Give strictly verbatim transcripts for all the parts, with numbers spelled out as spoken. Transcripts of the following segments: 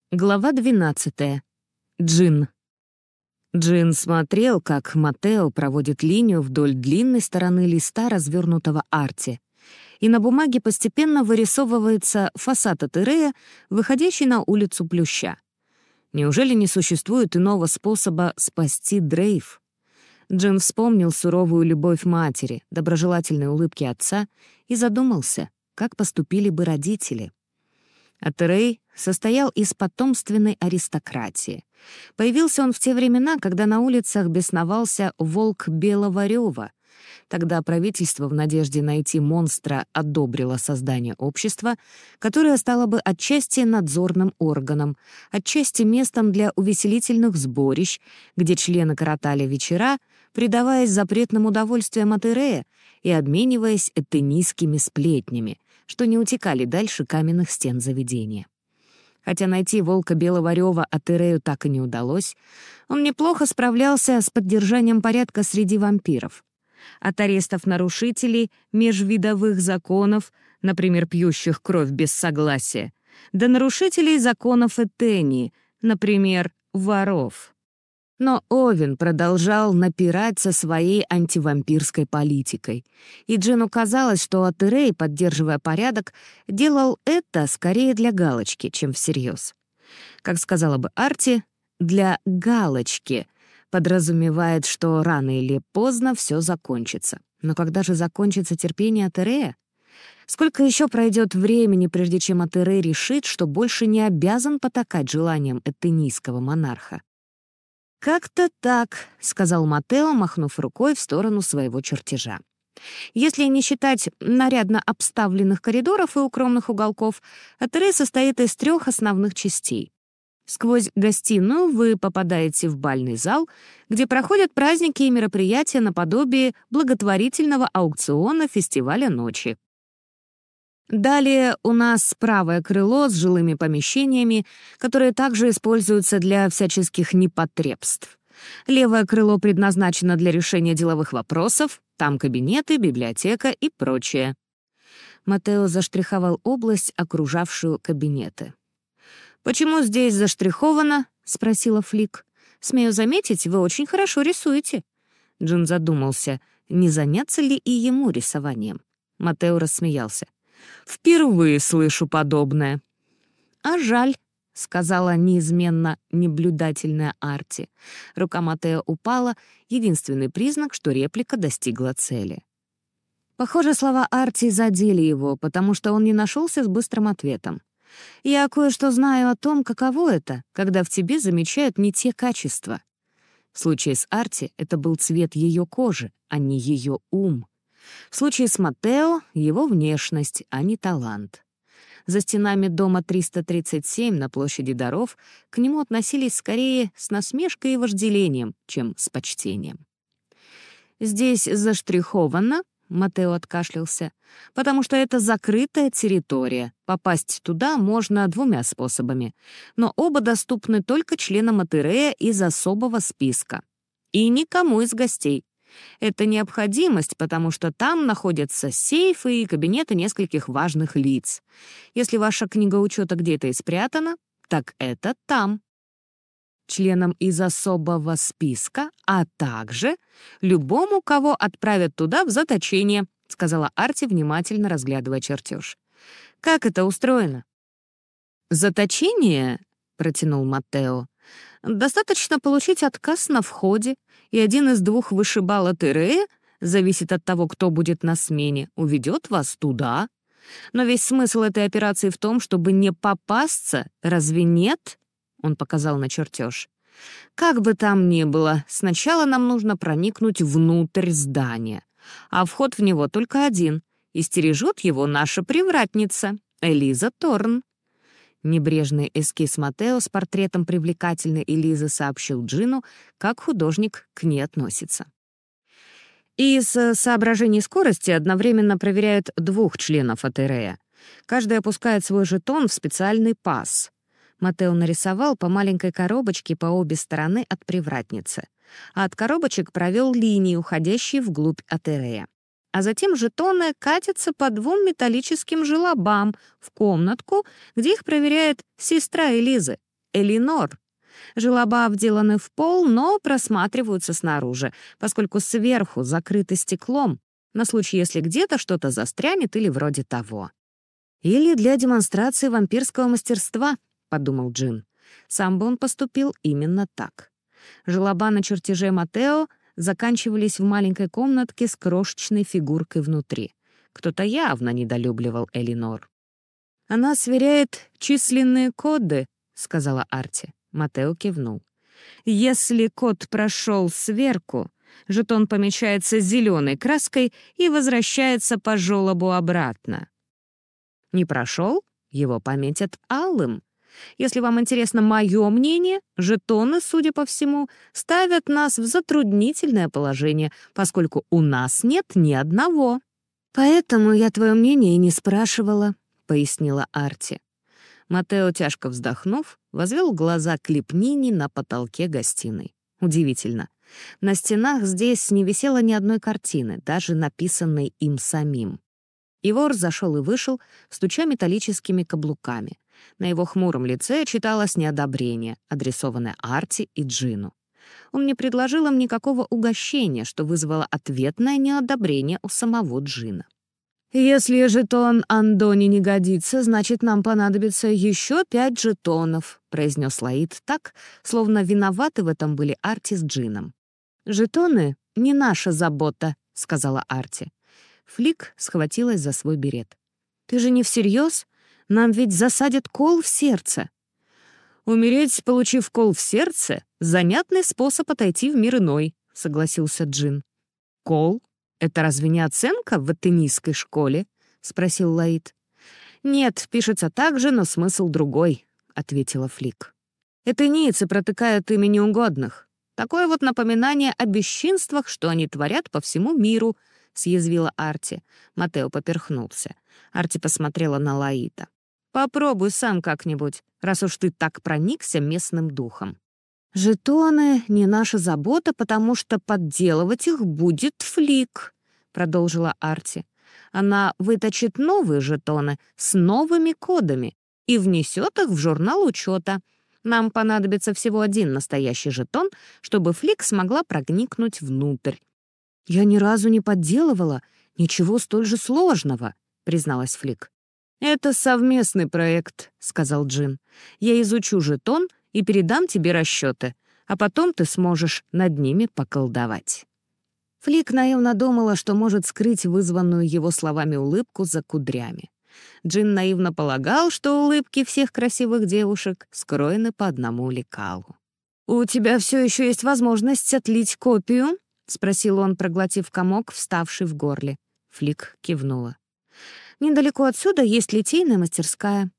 Глава двенадцатая. Джин. Джин смотрел, как Матео проводит линию вдоль длинной стороны листа, развернутого арти, и на бумаге постепенно вырисовывается фасад Атерея, выходящий на улицу Плюща. Неужели не существует иного способа спасти Дрейв? Джин вспомнил суровую любовь матери, доброжелательные улыбки отца и задумался, как поступили бы родители. Атерей состоял из потомственной аристократии. Появился он в те времена, когда на улицах бесновался волк Белого Рёва. Тогда правительство в надежде найти монстра одобрило создание общества, которое стало бы отчасти надзорным органом, отчасти местом для увеселительных сборищ, где члены коротали вечера, предаваясь запретным удовольствиям Атерея и обмениваясь этенийскими сплетнями, что не утекали дальше каменных стен заведения. Хотя найти волка Белого Рёва Атерею так и не удалось, он неплохо справлялся с поддержанием порядка среди вампиров. От арестов нарушителей межвидовых законов, например, пьющих кровь без согласия, до нарушителей законов Этении, например, воров. Но Овен продолжал напирать со своей антивампирской политикой, и Джину казалось, что Атерей, поддерживая порядок, делал это скорее для галочки, чем всерьез. Как сказала бы Арти, «для галочки» подразумевает, что рано или поздно все закончится. Но когда же закончится терпение Атерея? Сколько еще пройдет времени, прежде чем Атерей решит, что больше не обязан потакать желаниям этенийского монарха? «Как-то так», — сказал Матео, махнув рукой в сторону своего чертежа. «Если не считать нарядно обставленных коридоров и укромных уголков, Атерей состоит из трех основных частей. Сквозь гостиную вы попадаете в бальный зал, где проходят праздники и мероприятия наподобие благотворительного аукциона фестиваля ночи. Далее у нас правое крыло с жилыми помещениями, которые также используются для всяческих непотребств. Левое крыло предназначено для решения деловых вопросов, там кабинеты, библиотека и прочее». Матео заштриховал область, окружавшую кабинеты. «Почему здесь заштриховано?» — спросила Флик. «Смею заметить, вы очень хорошо рисуете». Джин задумался, не заняться ли и ему рисованием. Матео рассмеялся. «Впервые слышу подобное». «А жаль», — сказала неизменно неблюдательная Арти. Рука Матео упала, единственный признак, что реплика достигла цели. Похоже, слова Арти задели его, потому что он не нашелся с быстрым ответом. «Я кое-что знаю о том, каково это, когда в тебе замечают не те качества». В случае с Арти это был цвет ее кожи, а не ее ум. В случае с Матео — его внешность, а не талант. За стенами дома триста тридцать семь на площади Даров к нему относились скорее с насмешкой и вожделением, чем с почтением. «Здесь заштриховано», — Матео откашлялся, «потому что это закрытая территория. Попасть туда можно двумя способами, но оба доступны только членам Атерея из особого списка. И никому из гостей. Это необходимость, потому что там находятся сейфы и кабинеты нескольких важных лиц. Если ваша книга учета где-то и спрятана, так это там. Членам из особого списка, а также любому, кого отправят туда в заточение», — сказала Арти, внимательно разглядывая чертеж. «Как это устроено?» «Заточение?» — протянул Матео. «Достаточно получить отказ на входе, и один из двух вышибал Атерея, зависит от того, кто будет на смене, уведет вас туда. Но весь смысл этой операции в том, чтобы не попасться, разве нет?» Он показал на чертеж. «Как бы там ни было, сначала нам нужно проникнуть внутрь здания, а вход в него только один, и стережет его наша привратница, Элиза Торн». Небрежный эскиз Матео с портретом привлекательной Элизы сообщил Джину, как художник к ней относится. Из соображений скорости одновременно проверяют двух членов Атерея. Каждый опускает свой жетон в специальный паз. Матео нарисовал по маленькой коробочке по обе стороны от привратницы, а от коробочек провел линии, уходящие вглубь Атерея. А затем жетоны катятся по двум металлическим желобам в комнатку, где их проверяет сестра Элизы, Элинор. Желоба вделаны в пол, но просматриваются снаружи, поскольку сверху закрыты стеклом, на случай, если где-то что-то застрянет или вроде того. «Или для демонстрации вампирского мастерства», — подумал Джин. Сам бы он поступил именно так. Желоба на чертеже Матео заканчивались в маленькой комнатке с крошечной фигуркой внутри. Кто-то явно недолюбливал Элинор. «Она сверяет численные коды», — сказала Арти. Матео кивнул. «Если код прошел сверку, жетон помечается зеленой краской и возвращается по желобу обратно. Не прошел, его пометят алым. Если вам интересно мое мнение, жетоны, судя по всему, ставят нас в затруднительное положение, поскольку у нас нет ни одного». «Поэтому я твое мнение и не спрашивала», — пояснила Арти. Матео, тяжко вздохнув, возвел глаза к лепнине на потолке гостиной. Удивительно. На стенах здесь не висело ни одной картины, даже написанной им самим. Ивор зашел и вышел, стуча металлическими каблуками. На его хмуром лице читалось неодобрение, адресованное Арти и Джину. Он не предложил им никакого угощения, что вызвало ответное неодобрение у самого Джина. «Если жетон Андони не годится, значит, нам понадобится еще пять жетонов», — произнес Лаид так, словно виноваты в этом были Арти с Джином. «Жетоны — не наша забота», — сказала Арти. Флик схватилась за свой берет. «Ты же не всерьез? Нам ведь засадят кол в сердце». «Умереть, получив кол в сердце, — занятный способ отойти в мир иной», — согласился Джин. «Кол? Это разве не оценка в атенийской школе?» — спросил Лаид. «Нет, пишется так же, но смысл другой», — ответила Флик. «Атенийцы протыкают ими неугодных. Такое вот напоминание о бесчинствах, что они творят по всему миру», — съязвила Арти. Матео поперхнулся. Арти посмотрела на Лаида. «Попробуй сам как-нибудь, раз уж ты так проникся местным духом». «Жетоны — не наша забота, потому что подделывать их будет Флик», — продолжила Арти. «Она выточит новые жетоны с новыми кодами и внесет их в журнал учета. Нам понадобится всего один настоящий жетон, чтобы Флик смогла проникнуть внутрь». «Я ни разу не подделывала ничего столь же сложного», — призналась Флик. «Это совместный проект», — сказал Джин. «Я изучу жетон и передам тебе расчеты, а потом ты сможешь над ними поколдовать». Флик наивно думала, что может скрыть вызванную его словами улыбку за кудрями. Джин наивно полагал, что улыбки всех красивых девушек скроены по одному лекалу. «У тебя все еще есть возможность отлить копию?» — спросил он, проглотив комок, вставший в горле. Флик кивнула. «Недалеко отсюда есть литейная мастерская».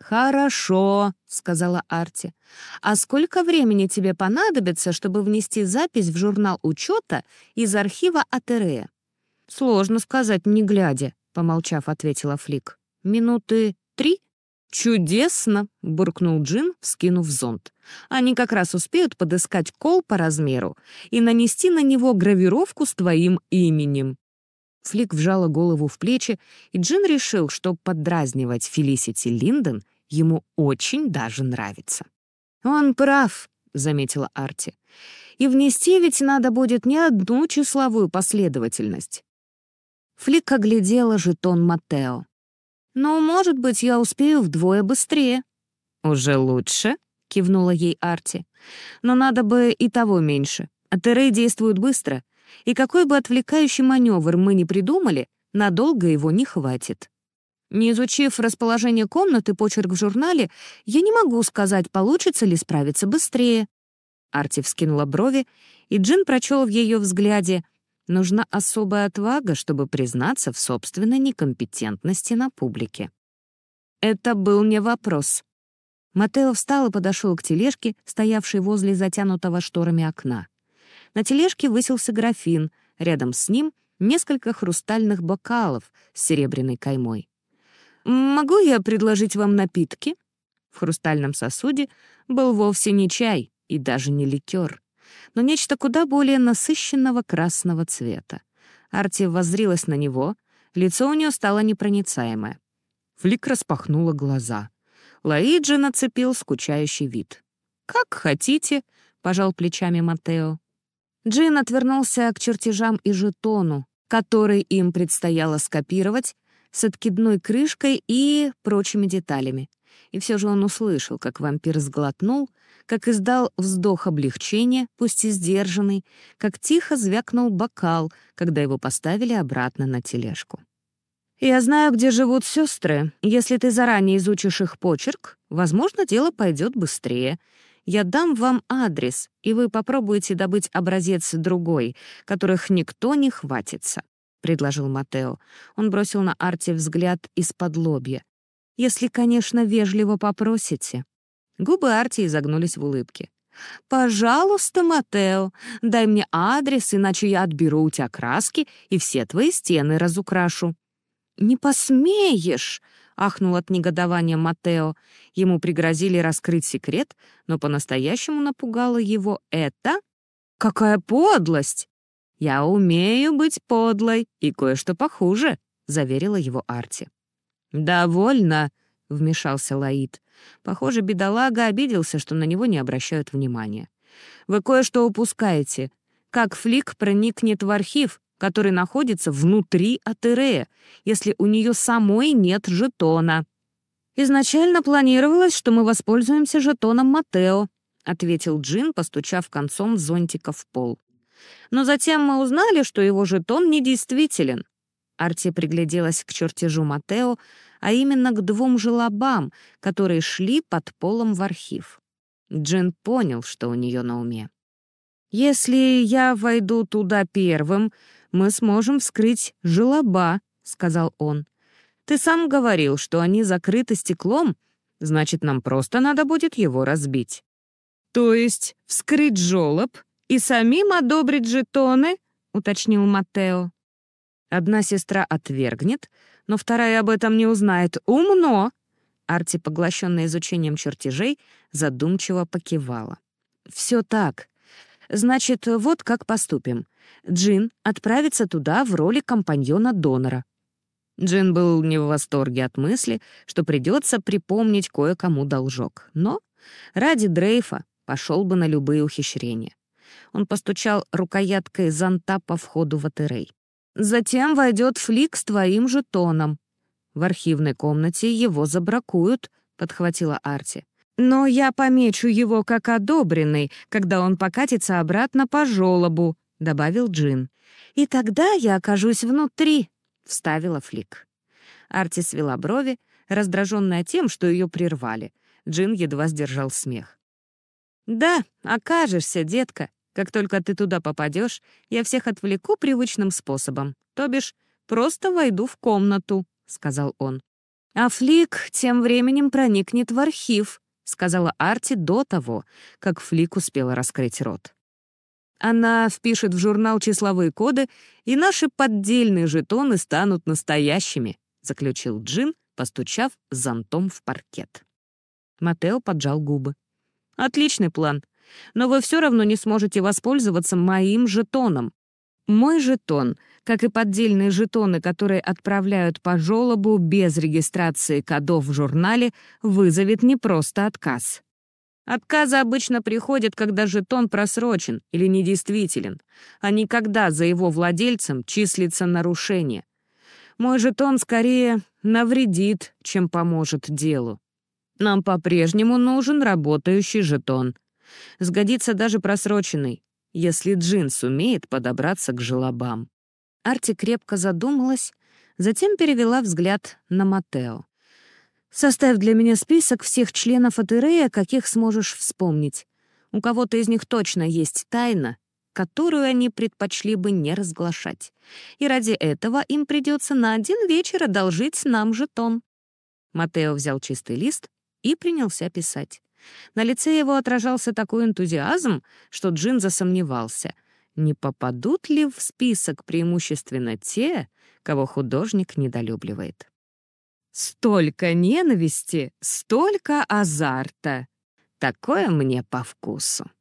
«Хорошо», — сказала Арти. «А сколько времени тебе понадобится, чтобы внести запись в журнал учета из архива Атерея?» «Сложно сказать, не глядя», — помолчав, ответила Флик. «Минуты три?» «Чудесно!» — буркнул Джин, вскинув зонт. «Они как раз успеют подыскать кол по размеру и нанести на него гравировку с твоим именем». Флик вжала голову в плечи, и Джин решил, что поддразнивать Фелисити Линден ему очень даже нравится. «Он прав», — заметила Арти. «И внести ведь надо будет не одну числовую последовательность». Флик оглядела жетон Матео. «Ну, может быть, я успею вдвое быстрее». «Уже лучше», — кивнула ей Арти. «Но надо бы и того меньше. Атерей действует быстро, и какой бы отвлекающий маневр мы ни придумали, надолго его не хватит. Не изучив расположение комнаты, почерк в журнале, я не могу сказать, получится ли справиться быстрее». Арти вскинула брови, и Джин прочел в ее взгляде: нужна особая отвага, чтобы признаться в собственной некомпетентности на публике. Это был не вопрос. Матео встал и подошел к тележке, стоявшей возле затянутого шторами окна. На тележке высился графин, рядом с ним несколько хрустальных бокалов с серебряной каймой. «Могу я предложить вам напитки?» В хрустальном сосуде был вовсе не чай и даже не ликер, но нечто куда более насыщенного красного цвета. Арти воззрилась на него, лицо у нее стало непроницаемое. Флик распахнула глаза. Луиджи нацепил скучающий вид. «Как хотите», — пожал плечами Маттео. Джин отвернулся к чертежам и жетону, который им предстояло скопировать, с откидной крышкой и прочими деталями. И все же он услышал, как вампир сглотнул, как издал вздох облегчения, пусть и сдержанный, как тихо звякнул бокал, когда его поставили обратно на тележку. «Я знаю, где живут сестры. Если ты заранее изучишь их почерк, возможно, дело пойдет быстрее. Я дам вам адрес, и вы попробуете добыть образец другой, которых никто не хватится», — предложил Маттео. Он бросил на Арти взгляд из-под лобья. «Если, конечно, вежливо попросите». Губы Арти изогнулись в улыбке. «Пожалуйста, Маттео, дай мне адрес, иначе я отберу у тебя краски и все твои стены разукрашу». «Не посмеешь!» — ахнул от негодования Маттео. Ему пригрозили раскрыть секрет, но по-настоящему напугало его это. «Какая подлость!» «Я умею быть подлой и кое-что похуже», — заверила его Арти. «Довольно», — вмешался Лаид. Похоже, бедолага обиделся, что на него не обращают внимания. «Вы кое-что упускаете. Как Флик проникнет в архив, который находится внутри Атерея, если у нее самой нет жетона?» «Изначально планировалось, что мы воспользуемся жетоном Маттео», — ответил Джин, постучав концом зонтика в пол. «Но затем мы узнали, что его жетон недействителен». Арти пригляделась к чертежу Маттео, а именно к двум желобам, которые шли под полом в архив. Джин понял, что у нее на уме. «Если я войду туда первым, мы сможем вскрыть желоба», — сказал он. «Ты сам говорил, что они закрыты стеклом, значит, нам просто надо будет его разбить». «То есть вскрыть желоб и самим одобрить жетоны?» — уточнил Маттео. «Одна сестра отвергнет, но вторая об этом не узнает. Умно!» Арти, поглощенная изучением чертежей, задумчиво покивала. «Все так. Значит, вот как поступим. Джин отправится туда в роли компаньона-донора». Джин был не в восторге от мысли, что придется припомнить кое-кому должок. Но ради дрейфа пошел бы на любые ухищрения. Он постучал рукояткой зонта по входу в Атерей. «Затем войдет Флик с твоим жетоном. В архивной комнате его забракуют», — подхватила Арти. «Но я помечу его как одобренный, когда он покатится обратно по желобу», — добавил Джин. «И тогда я окажусь внутри», — вставила Флик. Арти свела брови, раздраженная тем, что ее прервали. Джин едва сдержал смех. «Да, окажешься, детка. Как только ты туда попадешь, я всех отвлеку привычным способом, то бишь просто войду в комнату», — сказал он. «А Флик тем временем проникнет в архив», — сказала Арти до того, как Флик успела раскрыть рот. «Она впишет в журнал числовые коды, и наши поддельные жетоны станут настоящими», — заключил Джин, постучав зонтом в паркет. Маттео поджал губы. «Отличный план. Но вы все равно не сможете воспользоваться моим жетоном. Мой жетон, как и поддельные жетоны, которые отправляют по желобу без регистрации кодов в журнале, вызовет не просто отказ. Отказы обычно приходят, когда жетон просрочен или недействителен, а не когда за его владельцем числится нарушение. Мой жетон скорее навредит, чем поможет делу. Нам по-прежнему нужен работающий жетон. Сгодится даже просроченный, если Джин сумеет подобраться к желобам». Арти крепко задумалась, затем перевела взгляд на Маттео. «Составь для меня список всех членов Атерея, каких сможешь вспомнить. У кого-то из них точно есть тайна, которую они предпочли бы не разглашать. И ради этого им придется на один вечер одолжить нам жетон». Маттео взял чистый лист и принялся писать. На лице его отражался такой энтузиазм, что Джин засомневался, не попадут ли в список преимущественно те, кого художник недолюбливает. «Столько ненависти, столько азарта! Такое мне по вкусу!»